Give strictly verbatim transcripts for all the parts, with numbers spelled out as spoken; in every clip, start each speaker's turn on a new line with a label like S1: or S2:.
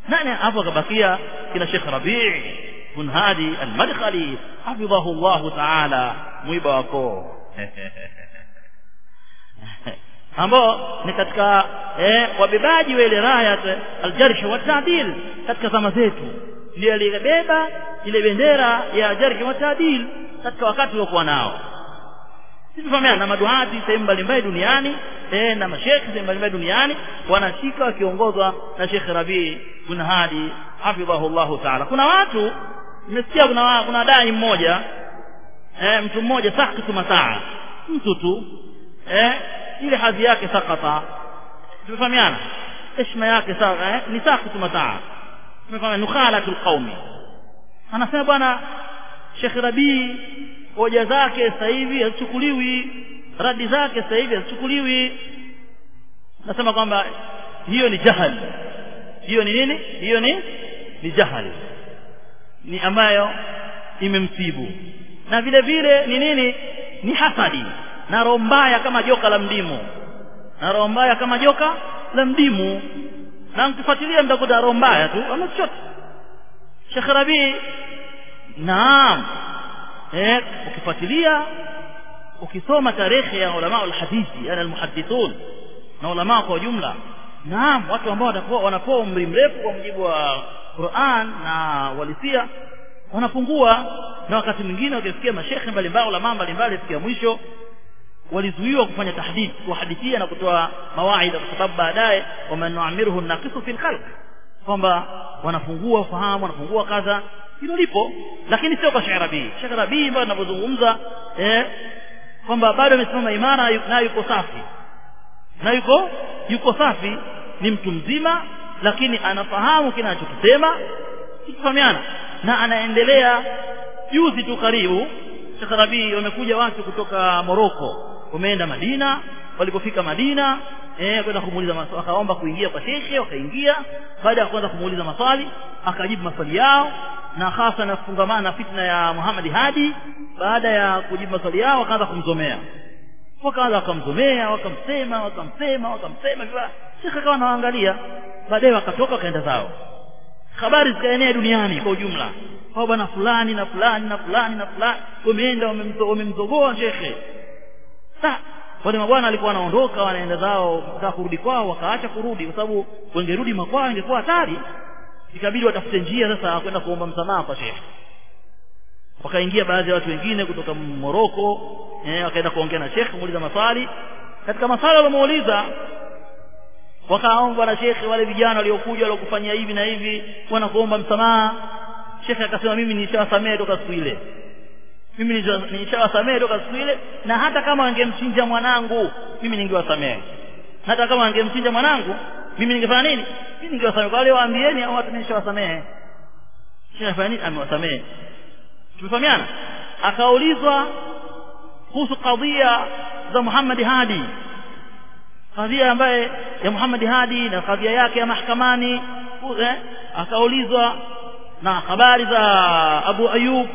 S1: nani hapo akabakia kina Sheikh Rabi' bin Hadi al-Madkhali hafidhahu Allah ta'ala, mwiba wako ambao ni katika eh, wabebaji wa ile raya al-jarh wa ta'dil katika zama zetu, ndio alibeba ile bendera ya jarh wa ta'dil katika wakati uliokuwa nao. Sisi tufahamana na maduati sehemu mbalimbali duniani eh, na mashekhi sehemu mbalimbali duniani wanashika wakiongozwa na Sheikh Rabi' bin Hadi hafidhahu Allah ta'ala. Kuna watu nimesikia, kuna kuna dai mmoja eh, mtu mmoja sakatu mataa, mtu tu eh, ile hadhi yake sakata, tumefahamiana heshima yake sawa eh, ni sakatu mataa, tumefahamiana nukhalatul qaumi. Anasema bwana Sheikh Rabi' hoja zake sasa hivi hazichukuliwi, radi zake sasa hivi hazichukuliwi. Nasema kwamba hiyo ni jahali. Hiyo ni nini? Hiyo ni ni jahali, ni ambayo imemsibu. Na vile vile ni nini? Ni hasadi na roho mbaya kama joka la mdimu, na roho mbaya kama joka la mdimu. Na mkifuatilia mtakuta roho mbaya tu ama chochote. Sheikh Rabi' naam, eh, ukifuatilia ukisoma tarehe ya ulama al-hadithi, yani al-muhaddithun na ulama kwa jumla, naam, watu ambao watakuwa wanapoa umri mrefu kwa mujibu wa Qur'an na walisia wanapungua, na wakati mwingine wakifikia mashekhe mbalimbali ulama mbalimbali fikia mwisho walizuiwa kufanya tahdith kuhadithia na kutoa mawaidha, kwa sababu baadaye wamenuamiruhu naqisu fil khalq, kwamba wanafungua fahamu, wanafungua kadha. Hilo lipo, lakini sio kwa Sheikh Rabi'. Sheikh Rabi' bado anapozungumza eh kwamba bado amesimama imara na yuko safi, na yuko yuko safi, ni mtu mzima, lakini anafahamu kile anachokisema, kifahamiana, na anaendelea. Juzi tu karibu Sheikh Rabi' wamekuja watu kutoka Morocco, wameenda Madina. Walipofika Madina eh kwenda kumuuliza maswali, akaomba kuingia kwa shekhe, wakaingia. Baada ya kuanza kumuuliza maswali akajibu maswali yao, na hasa na kufungamana na fitna ya Muhammad Hadi. Baada ya kujibu maswali yao wakaanza kumzomea, wakaanza kumzomea, wakamsema wakamsema wakamsema vile shekhe akawa anaangalia. Baadaye wakatoka wakaenda zao. Habari zikaenea duniani kwa ujumla, kwa bwana fulani na fulani na fulani na fulani wameenda wamemzogoa shekhe. Sasa wale mabwana walikuwa wanaondoka wanaenda zao, kutaka kurudi kwao, wakaacha kurudi, kwa sababu wangerudi makwao ingekuwa hatari. Ikabidi watafute njia sasa kwenda kuomba msamaha kwa shekhe. Wakaingia baadhi ya watu wengine kutoka Morocco eh wakaenda kuongea na shekhe, kumuuliza maswali. Katika maswali walimuuliza wakaomba na shekhe, wale vijana waliokuja waliokufanyia hivi na hivi wanakuomba msamaha. Shekhe akasema mimi nishawasamehe toka siku ile, mimi nishawasamehe toka siku ile, na hata kama wangemchinja mwanangu mimi ningewasamehe, hata kama wangemchinja mwanangu mimi ningefanya nini? Mimi ningewasamehe. Kwa wale waambieni hao watu nishawasamehe. Shekhe afanya nini? Amewasamehe. Tumefahamiana. Akaulizwa kuhusu kadhia za Muhammad Hadi, kadhia ambaye ya Muhammad Hadi na kadhia yake ya mahakamani eh? Akaulizwa na habari za Abu Ayub.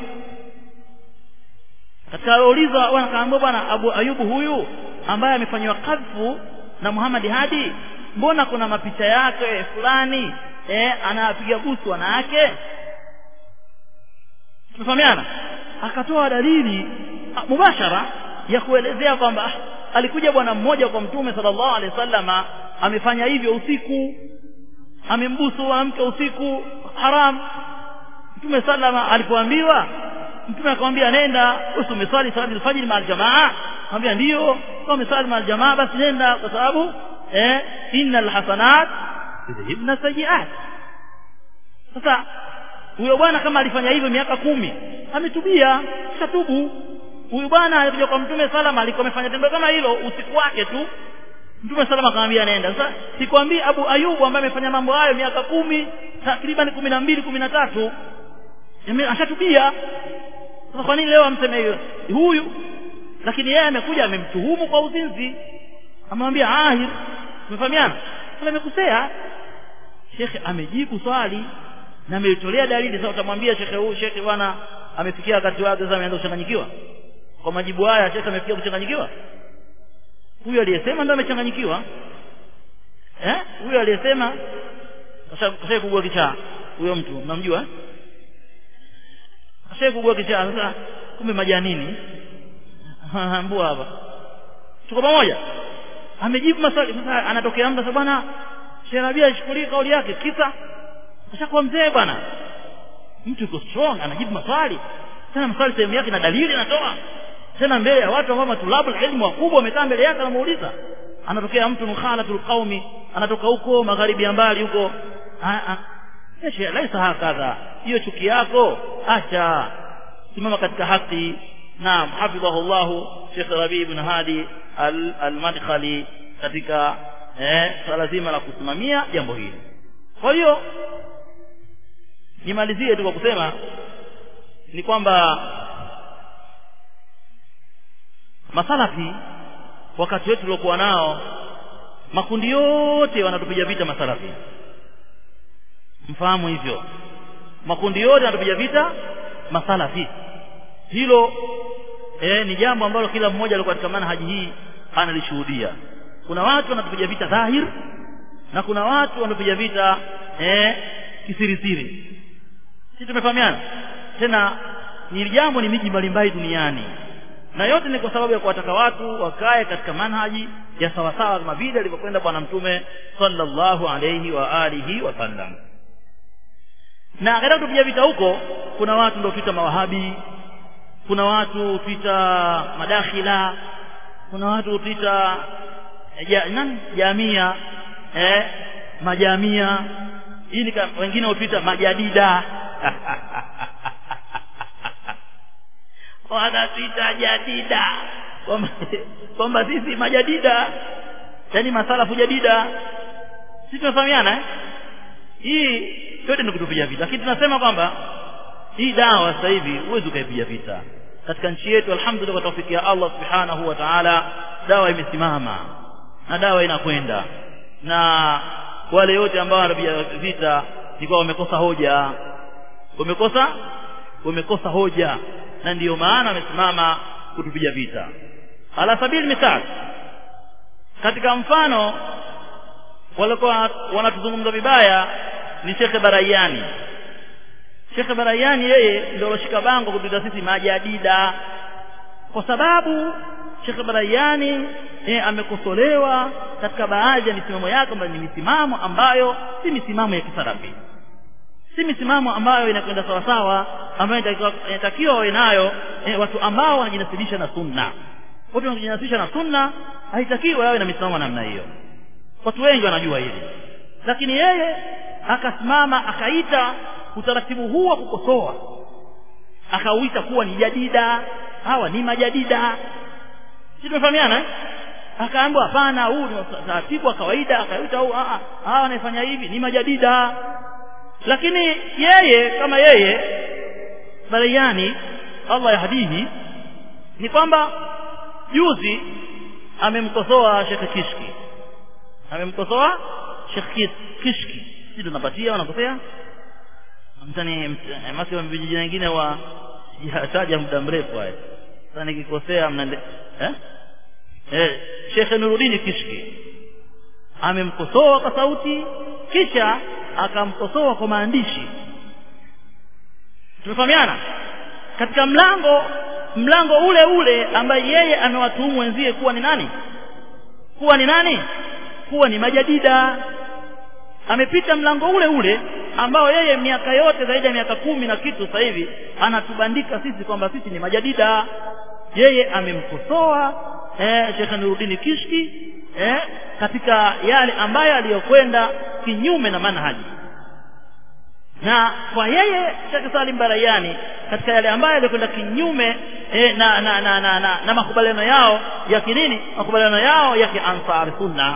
S1: Akaulizwa, wakaambia bwana Abu Ayub huyu ambaye amefanywa kadhfu na Muhammad Hadi, mbona kuna mapicha yake fulani eh anapiga busu wanawake? Tumefahamiana. Akatoa dalili mubashara ya kuelezea kwamba alikuja bwana mmoja kwa Mtume sallallahu alaihi wasallama, amefanya hivyo usiku, amembusu mwanamke usiku haram. Mtume sallama alipoambiwa, Mtume akamwambia nenda usumeswali salati al-fajr ma al-jamaa. Akamwambia ndio, kama umeswali ma al-jamaa basi nenda, kwa sababu eh innal hasanat yudhibna sayiat. Sasa huyo bwana kama alifanya hivyo miaka kumi, ametubia, shatubu. Huyu bwana alikuja kwa Mtume salama, alikuwa amefanya tendo kama hilo usiku wake tu. Mtume salama akamwambia nenda. Sasa sikwambii Abu Ayubu ambaye amefanya mambo hayo miaka kumi, takriban kumi na mbili kumi na tatu, ashatubia. Sasa kwa nini leo amseme hiyo huyu? Lakini yeye amekuja amemtuhumu kwa uzinzi, amemwambia ahir. Tumefahamiana. Sasa amekosea. Shekhe amejibu swali na ametolea dalili. Sasa utamwambia shekhe huyu, shekhe bwana amefikia wakati wake sasa ameanza kuchanganyikiwa kwa majibu haya? Shekhe amefikia kuchanganyikiwa? Huyu aliyesema ndio amechanganyikiwa. Eh? Huyu aliyesema Kasha kugua kichaa huyo mtu mnamjua eh? Kasha kugua kichaa sasa kumbe majanini mbua hapa tuko pamoja amejibu maswali sasa anatokea mtu sasa bwana Sheikh Rabia ashukuri kauli yake kisa kashakuwa mzee bwana mtu yuko strong anajibu maswali tena maswali sehemu yake na dalili anatoa tena mbele ya watu ambao matulabul ilmu wakubwa wamekaa mbele yake anamuuliza anatokea mtu mukhalatul qaumi anatoka huko magharibi ya mbali huko Sheikh laisa hakadha hiyo chuki yako acha simama katika haki naam hafidhahullah Sheikh Rabi ibn Hadi al-Madkhali katika eh swala zima la kusimamia jambo hili. Kwa hiyo nimalizie tu kwa kusema ni kwamba masalafi wakati wetu tuliokuwa nao makundi yote wanatupiga vita masalafi mfahamu hivyo makundi yote yanatupiga vita masalafi hilo eh ni jambo ambalo kila mmoja alikuwa katika manhaji hii analishuhudia kuna watu wanatupiga vita dhahir na kuna watu wanatupiga vita eh kisirisiri sisi tumefahamiana tena ni jambo ni miji mbalimbali duniani na yote ni kwa sababu ya kuwataka watu wakae katika manhaji ya sawa sawa kama vile alivyokwenda bwana mtume sallallahu alayhi wa alihi wasallam na katika kupiga vita huko kuna watu ndio tuita mawahabi kuna watu tuita madakhila kuna watu tuita ja, nani jamia eh majamia hii ni wengine watuita majadida wanatuita jadida kwamba sisi majadida yani masalafu jadida sisi tunafahamiana eh hii yote ni kutupiga vita lakini tunasema kwamba hii dawa sasa hivi huwezi ukaipiga vita katika nchi yetu alhamdulillah kwa tawfiki ya Allah subhanahu wa ta'ala dawa imesimama na dawa inakwenda na wale wote ambao wanapiga vita ni kwa wamekosa hoja wamekosa wamekosa hoja na ndiyo maana wamesimama kutupiga vita ala sabili mithal katika mfano walikuwa wanatuzungumza vibaya ni Sheikh Barayani Sheikh Barayani yeye ndio alishika bango kutuita sisi majadida kwa sababu Sheikh Barayani eh, amekosolewa katika baadhi ya misimamo yake ambayo ni misimamo ambayo si misimamo ya kisalafi si misimamo ambayo inakwenda sawa sawa ambayo inatakiwa wawe nayo eh, watu ambao wanajinasibisha na sunna watu wanajinasibisha na sunna haitakiwi wawe na misimamo namna hiyo watu wengi wanajua hili lakini yeye akasimama akaita utaratibu huu wa kukosoa akauita kuwa ni jadida hawa ni majadida sisi tumefahamiana eh? Akaambiwa hapana huu ni utaratibu wa kawaida akaita huu a a hawa wanafanya hivi ni majadida lakini yeye kama yeye Barayani Allah yahdihi ni kwamba juzi amemkosoa Sheikh Kishki amemkosoa Sheikh Kishki sisi tunapatia wanakosea mtani masi wa vijiji wengine wa hataja muda mrefu haya sasa nikikosea mnande eh eh Sheikh Nuruddin Kishki amemkosoa kwa sauti kisha akamkosoa kwa maandishi tunafahamiana katika mlango mlango ule ule ambaye yeye amewatuhumu wenzie kuwa ni nani kuwa ni nani kuwa ni majadida amepita mlango ule ule ambao yeye miaka yote zaidi ya miaka kumi na kitu sasa hivi anatubandika sisi kwamba sisi ni majadida yeye amemkosoa eh Sheikh Nuruddin Kishki eh katika yale ambayo aliyokwenda kinyume na manhaji na kwa yeye Sheikh Salim Barayani katika yale ambayo aliyokwenda kinyume eh, na na na na, na, na makubaliano yao ya kinini makubaliano yao ya kiansar sunna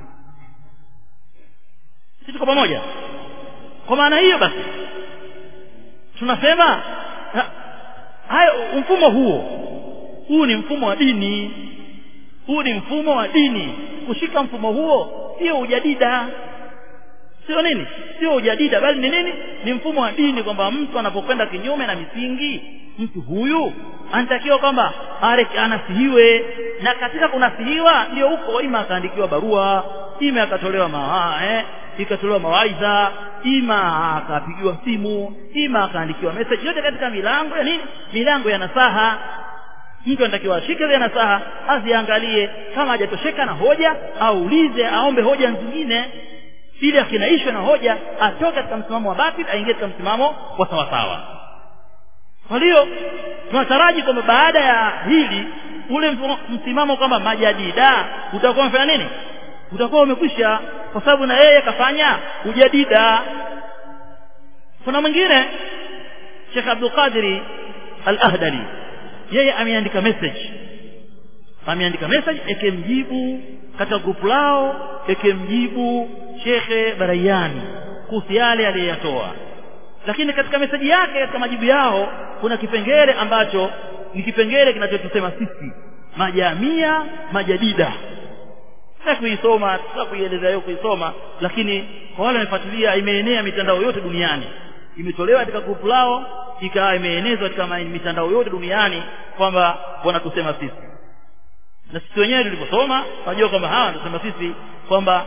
S1: sisi tuko pamoja kwa maana hiyo basi tunasema hayo mfumo huo huu ni mfumo wa dini huu ni mfumo wa dini kushika mfumo huo sio ujadida sio nini sio ujadida bali ni nini ni mfumo wa dini kwamba mtu anapokwenda kinyume na misingi mtu huyu anatakiwa kwamba anasihiwe na katika kunasihiwa ndio huko ima akaandikiwa barua ima akatolewa maa eh ikatolewa mawaidha, ima akapigiwa simu, ima akaandikiwa message, yote katika milango ya nini? Milango ya nasaha. Mtu anatakiwa ashike ile nasaha, aziangalie, kama hajatosheka na hoja aulize, aombe hoja nyingine, ili akinaishwa na hoja atoke katika msimamo wa batil aingie katika msimamo wa sawa sawa. Kwa hiyo tunataraji kwamba baada ya hili ule msimamo kwamba majadida utakuwa umefanya nini? Utakuwa umekwisha, kwa sababu na yeye kafanya ujadida. Kuna mwingine Sheikh Abdul Qadir Al-Ahdali, yeye ameandika message ameandika message ekemjibu katika group lao, ekemjibu Sheikh Barayani kuhusu yale aliyatoa. Lakini katika message yake, katika majibu yao, kuna kipengele ambacho ni kipengele kinachotusema sisi majamia majadida. Sasa kuisoma, sasa kuieleza hiyo kuisoma, lakini kwa wale wanafuatilia, imeenea mitandao yote duniani, imetolewa katika group lao, ikawa imeenezwa katika mitandao yote duniani kwamba wanatusema sisi. Na sisi wenyewe tuliposoma tunajua kwamba hawa wanasema sisi kwamba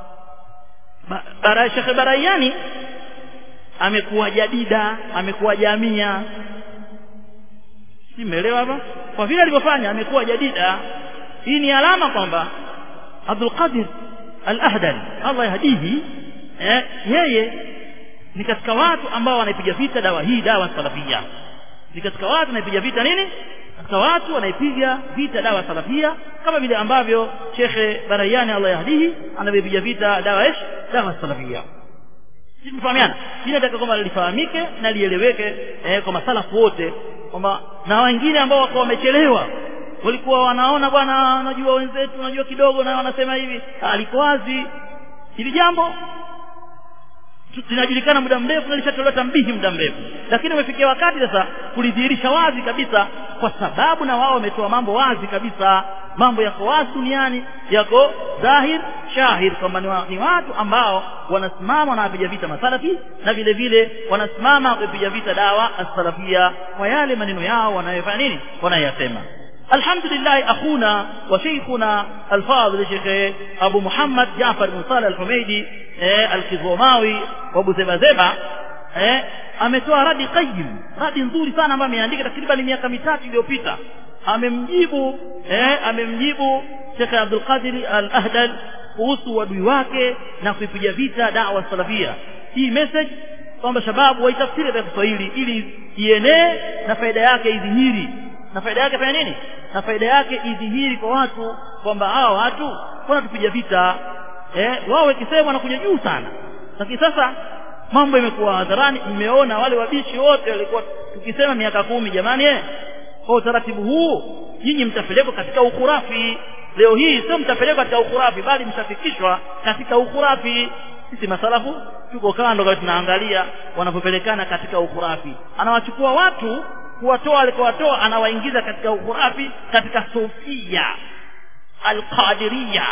S1: bara Sheikh Barayani amekuwa jadida, amekuwa jamia. Simeelewa hapa? Kwa vile alivyofanya amekuwa jadida. Hii ni alama kwamba Abdul Qadir Al-Ahdali, Allah yahdihi, eh, yeye ni katika watu ambao wanaipiga vita dawa hii, dawa salafia. Ni katika watu wanaipiga vita nini? Katika watu wanaipiga vita dawa salafia, kama vile ambavyo Sheikh Barayani Allah yahdihi anavipiga vita dawa ish dawa salafia. Tumefahamiana? Hili nataka kwamba lifahamike na lieleweke eh, kwa masalafu wote, kwamba na wengine ambao wako wamechelewa walikuwa wanaona bwana, unajua wenzetu unajua kidogo, na wanasema hivi, alikuwa wazi hili jambo linajulikana muda mrefu na lishatolewa tambihi muda mrefu, lakini umefikia wakati sasa kulidhihirisha wazi kabisa, kwa sababu na wao wametoa mambo wazi kabisa. Mambo yako wazi duniani, yako dhahir shahir, kwamba ni watu ambao wanasimama na wapiga vita masalafi, na vile vile wanasimama kupiga vita dawa as-salafia kwa yale maneno yao wanayofanya nini, wanayasema. Alhamdulillah, akhuna wa sheikhuna al-fadhil Sheikh Abu Muhammad Jaafar bin Saleh Al-Humaidi eh, Al-Kizwamawi wa Abu Zebazeba eh, ametoa radi qayyim, radi nzuri sana ambayo ameandika takriban miaka mitatu iliyopita. Amemjibu eh, amemjibu Sheikh Abdul Qadir Al-Ahdali kuhusu wadui wake na kuipiga vita da'wa salafia. Hii message kwamba shababu waitafsiri kwa Kiswahili ili ienee na faida yake idhihiri. Na faida yake fanya nini? Na faida yake idhihiri kwa watu kwamba hao watu wanatupiga vita. Eh, wao wakisema wanakuja juu sana. Lakini sasa mambo yamekuwa hadharani, mmeona wale wabishi wote walikuwa tukisema miaka kumi, jamani eh, kwa utaratibu huu nyinyi mtapelekwa katika ukhurafi. Leo hii sio mtapelekwa katika ukhurafi, bali mtafikishwa katika ukhurafi. Sisi masalafu tuko kando kwa tunaangalia wanapopelekana katika ukhurafi. Anawachukua watu kuwatoa alikowatoa, anawaingiza katika ukhurafi, katika sufia al-qadiriyya,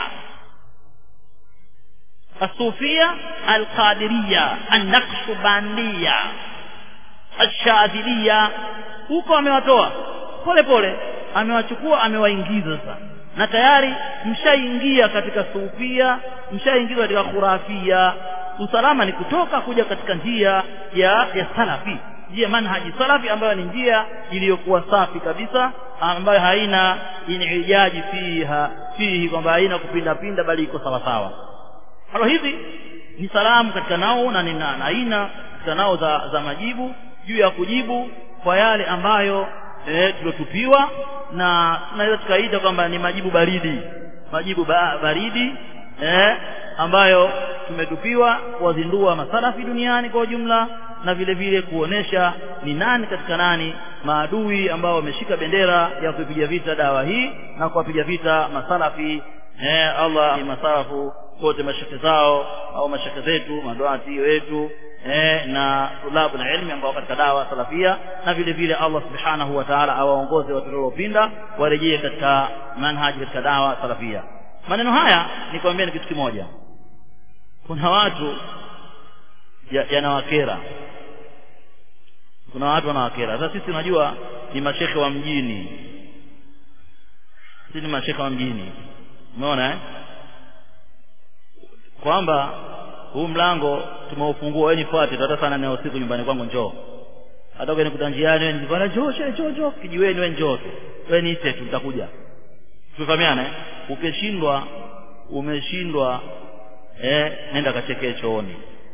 S1: as-sufia al-qadiriyya, an-naqshbandiyya, ash-shadhiliyya. Huko amewatoa pole pole, amewachukua, amewaingiza sasa, na tayari mshaingia katika sufia, mshaingizwa katika khurafia. Usalama ni kutoka kuja katika njia ya ya salafi, njia manhaji salafi, ambayo ni njia iliyokuwa safi kabisa, ambayo haina inijaji fiha fihi, kwamba haina kupinda pinda, bali iko sawa sawa. Halo, hizi ni salamu katika nao na nina aina katika nao za, za majibu juu ya kujibu kwa yale ambayo eh tulotupiwa, na tunaweza tukaita kwamba ni majibu baridi, majibu ba, baridi eh ambayo tumetupiwa kuwazindua masalafi duniani kwa ujumla, na vile vile kuonesha ni nani katika nani maadui ambao wameshika bendera ya kupiga vita dawa hii na kuwapiga vita masalafi. Eh, Allah ni masalafu wote, mashaka zao au mashaka zetu, maduati wetu eh na tulabu na ilmu ambao katika dawa salafia, na vile vile Allah subhanahu wa ta'ala awaongoze watu waliopinda warejee katika manhaji, katika dawa salafia. Maneno haya nikwambia ni kitu kimoja, kuna watu yanawakera, ya kuna watu wanawakera. Sasa sisi tunajua ni mashekhe wa mjini, sisi ni mashekhe wa mjini, umeona eh, kwamba huu mlango tumeufungua, wewe nifuate, hata sana na usiku nyumbani kwangu njoo. Hata ukeni kutanjiani wewe nibana njoo njoo njoo kijiweni wewe njoo tu. Wewe niite tu nitakuja. Tufahamiane, ukishindwa umeshindwa eh nenda kachekee chooni.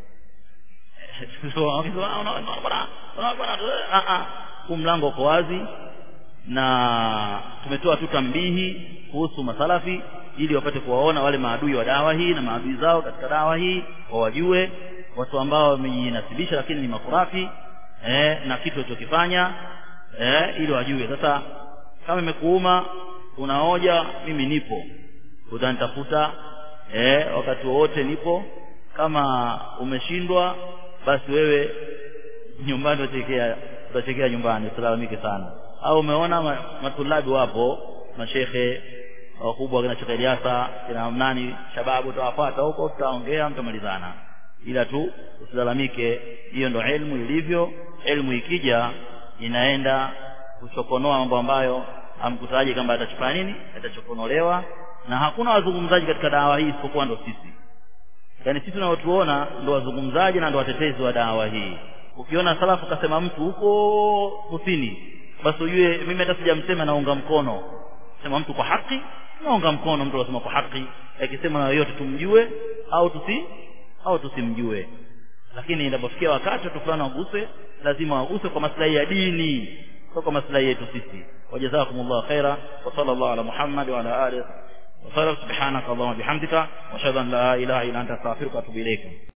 S1: So unaona a a huu mlango uko wazi na tumetoa tu tambihi kuhusu masalafi ili wapate kuwaona wale maadui wa dawa hii na maadui zao katika dawa hii, wawajue watu ambao wamejinasibisha lakini ni makurafi eh na kitu walichokifanya eh ili wajue. Sasa kama imekuuma unaoja, mimi nipo, utanitafuta eh wakati wote nipo. Kama umeshindwa basi wewe nyumbani utachekea utachekea nyumbani, usilalamike sana. Au umeona matulabi wapo mashehe wakubwa kina Sheikh Eliasa kina nani shababu, tutawafuata huko, tutaongea, mtamalizana, ila tu usilalamike. Hiyo ndo elimu ilivyo. Elimu ikija inaenda kuchokonoa mambo ambayo amkutaji kama atachukua nini, atachokonolewa. Na hakuna wazungumzaji katika dawa hii isipokuwa ndo sisi. Yaani sisi tunaotuona ndo wazungumzaji na ndo watetezi wa dawa hii. Ukiona salafu kasema mtu huko kusini, basi ujue mimi hata sijamsema, naunga mkono. Sema mtu kwa haki, naunga mkono mtu anasema kwa haki. Akisema na yote tumjue au tusi au tusimjue. Lakini inapofikia wakati watu fulani waguse, lazima waguse kwa maslahi ya dini, sio kwa maslahi yetu sisi. Wajazakumullahu khaira wa sallallahu ala Muhammad wa ala alihi wa sallam. Subhanaka Allahumma bihamdika wa ashhadu an la ilaha illa anta astaghfiruka wa atubu ilayk.